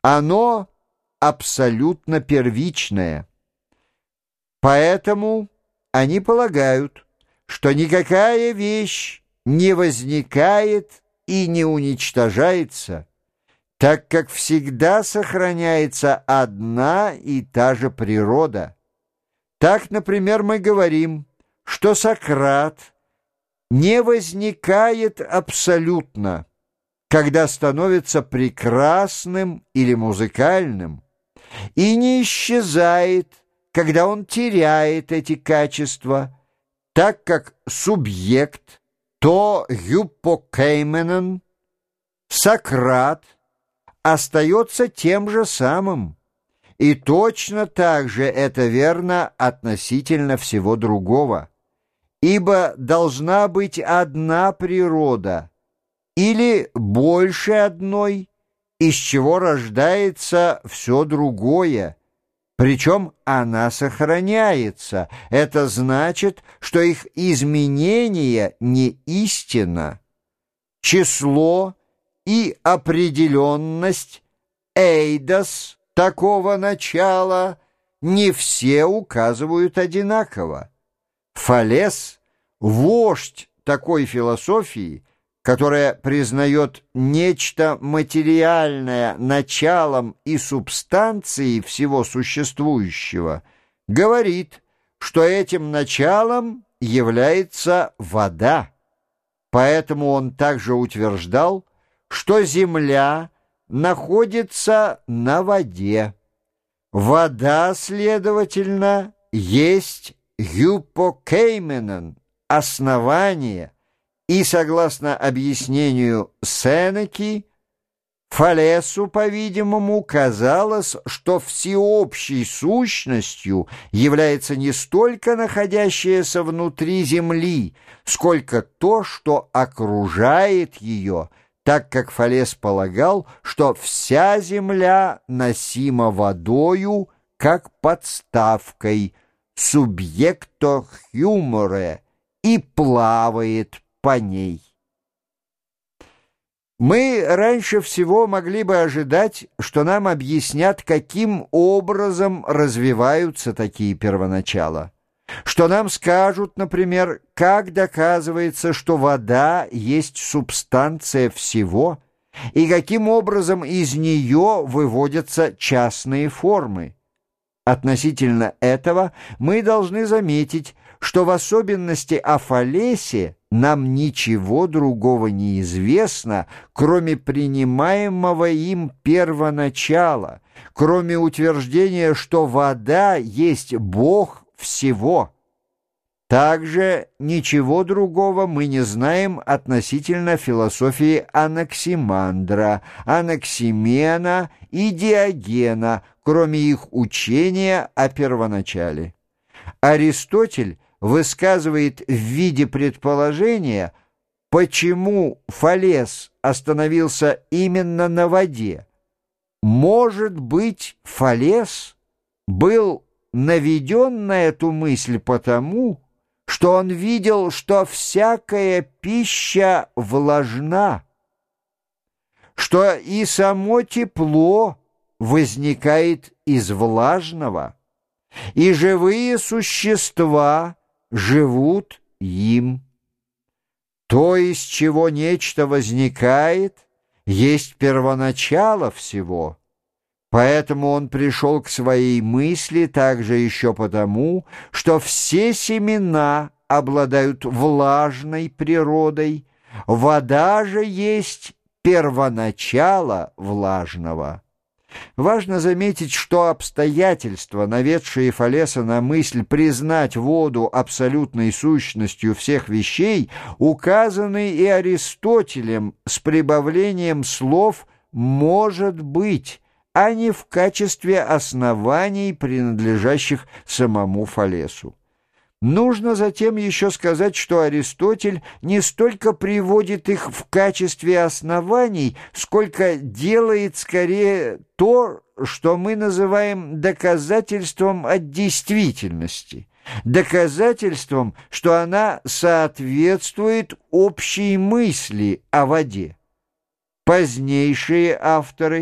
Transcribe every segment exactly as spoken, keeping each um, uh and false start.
Оно абсолютно первичное. Поэтому они полагают, что никакая вещь не возникает и не уничтожается, так как всегда сохраняется одна и та же природа. Так, например, мы говорим, что Сократ не возникает абсолютно, когда становится прекрасным или музыкальным, и не исчезает, когда он теряет эти качества, так как субъект, то гюпокейменен, Сократ, остается тем же самым. И точно так же это верно относительно всего другого. Ибо должна быть одна природа, или больше одной, из чего рождается все другое. Причем она сохраняется. Это значит, что их изменение не истина. Число и определенность эйдос такого начала не все указывают одинаково. Фалес, вождь такой философии, которая признает нечто материальное началом и субстанцией всего существующего, говорит, что этим началом является вода. Поэтому он также утверждал, что земля находится на воде. Вода, следовательно, есть гюпокейменен, основание, и, согласно объяснению Сенеки, Фалесу, по-видимому, казалось, что всеобщей сущностью является не столько находящееся внутри земли, сколько то, что окружает ее, так как Фалес полагал, что вся земля носима водою, как подставкой, субъекто хьюморе, и плавает по ней. Мы раньше всего могли бы ожидать, что нам объяснят, каким образом развиваются такие первоначала. Что нам скажут, например, как доказывается, что вода есть субстанция всего, и каким образом из нее выводятся частные формы. Относительно этого мы должны заметить, что в особенности о Фалесе нам ничего другого не известно, кроме принимаемого им первоначала, кроме утверждения, что вода есть Бог всего. Также ничего другого мы не знаем относительно философии Анаксимандра, Анаксимена и Диогена, кроме их учения о первоначале. Аристотель высказывает в виде предположения, почему Фалес остановился именно на воде. Может быть, Фалес был наведен на эту мысль потому, что он видел, что всякая пища влажна, что и само тепло возникает из влажного, и живые существа живут им. То, из чего нечто возникает, есть первоначало всего. Поэтому он пришел к своей мысли также еще потому, что все семена обладают влажной природой, вода же есть первоначало влажного. Важно заметить, что обстоятельства, наведшие Фалеса на мысль признать воду абсолютной сущностью всех вещей, указаны и Аристотелем с прибавлением слов «может быть», а не в качестве оснований, принадлежащих самому Фалесу. Нужно затем еще сказать, что Аристотель не столько приводит их в качестве оснований, сколько делает скорее то, что мы называем доказательством от действительности, доказательством, что она соответствует общей мысли о воде. Позднейшие авторы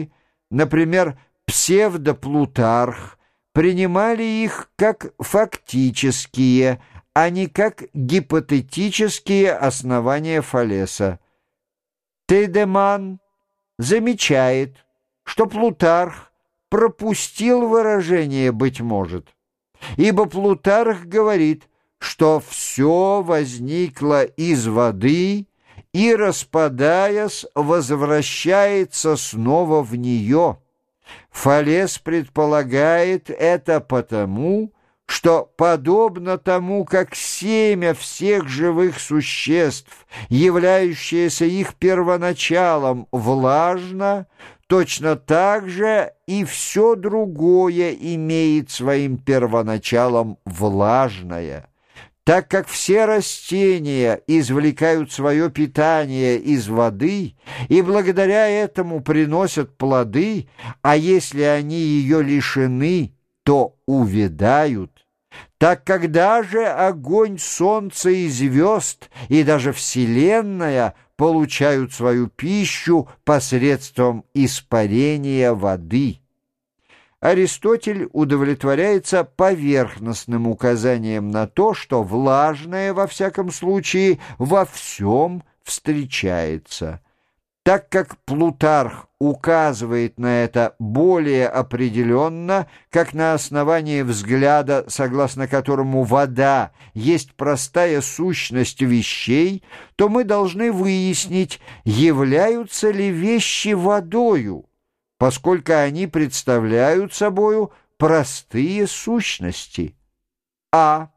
например, псевдоплутарх, принимали их как фактические, а не как гипотетические основания Фалеса. Тейдеман замечает, что Плутарх пропустил выражение «быть может», ибо Плутарх говорит, что все возникло из воды и, распадаясь, возвращается снова в нее. Фалес предполагает это потому, что, подобно тому, как семя всех живых существ, являющееся их первоначалом, влажно, точно так же и все другое имеет своим первоначалом влажное. Так как все растения извлекают свое питание из воды и благодаря этому приносят плоды, а если они ее лишены, то увядают, так когда же огонь солнца и звезд и даже Вселенная получают свою пищу посредством испарения воды. Аристотель удовлетворяется поверхностным указанием на то, что влажное, во всяком случае, во всем встречается. Так как Плутарх указывает на это более определенно, как на основании взгляда, согласно которому вода есть простая сущность вещей, то мы должны выяснить, являются ли вещи водою, поскольку они представляют собою простые сущности. А.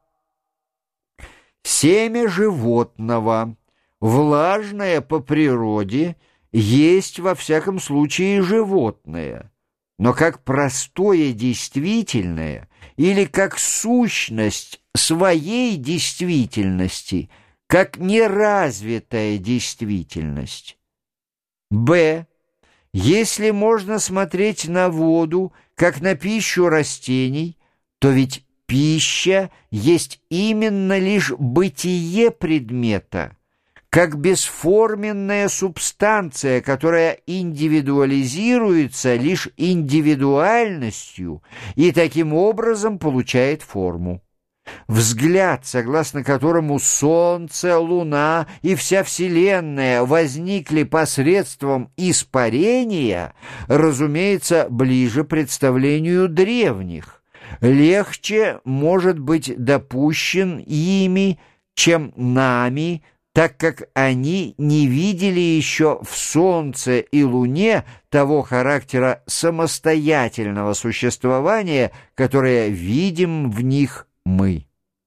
Семя животного, влажное по природе, есть во всяком случае животное, но как простое действительное или как сущность своей действительности, как неразвитая действительность. Б. Если можно смотреть на воду, как на пищу растений, то ведь пища есть именно лишь бытие предмета, как бесформенная субстанция, которая индивидуализируется лишь индивидуальностью и таким образом получает форму. Взгляд, согласно которому Солнце, Луна и вся Вселенная возникли посредством испарения, разумеется, ближе представлению древних, легче может быть допущен ими, чем нами, так как они не видели еще в Солнце и Луне того характера самостоятельного существования, которое видим в них мы.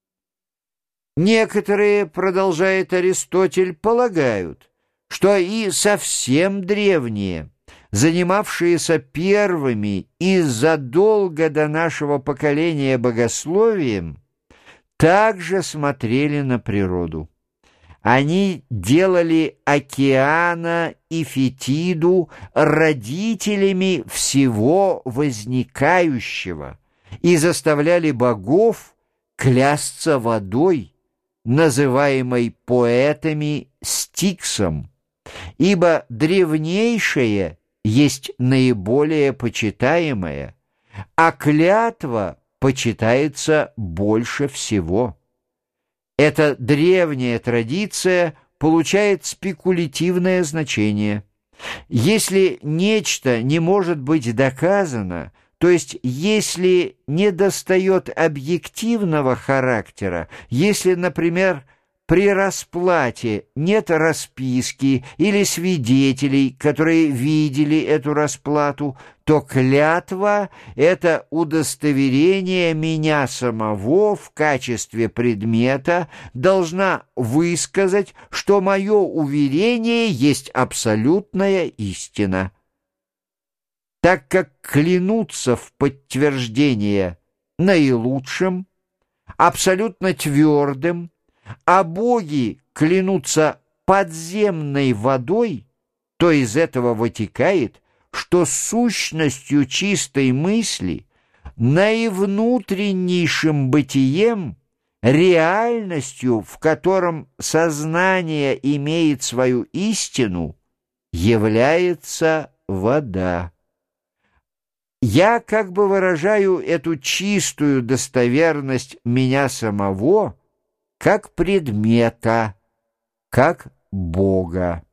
Некоторые, продолжает Аристотель, полагают, что и совсем древние, занимавшиеся первыми и задолго до нашего поколения богословием, также смотрели на природу. Они делали Океана и Фетиду родителями всего возникающего и заставляли богов клясться водой, называемой поэтами Стиксом, ибо древнейшее есть наиболее почитаемое, а клятва почитается больше всего. Эта древняя традиция получает спекулятивное значение. Если нечто не может быть доказано, то есть если недостает объективного характера, если, например, при расплате нет расписки или свидетелей, которые видели эту расплату, то клятва — это удостоверение меня самого в качестве предмета, должна высказать, что мое уверение есть абсолютная истина. Так как клянутся в подтверждение наилучшим, абсолютно твердым, а боги клянутся подземной водой, то из этого вытекает, что сущностью чистой мысли, наивнутреннейшим бытием, реальностью, в котором сознание имеет свою истину, является вода. Я как бы выражаю эту чистую достоверность меня самого как предмета, как Бога.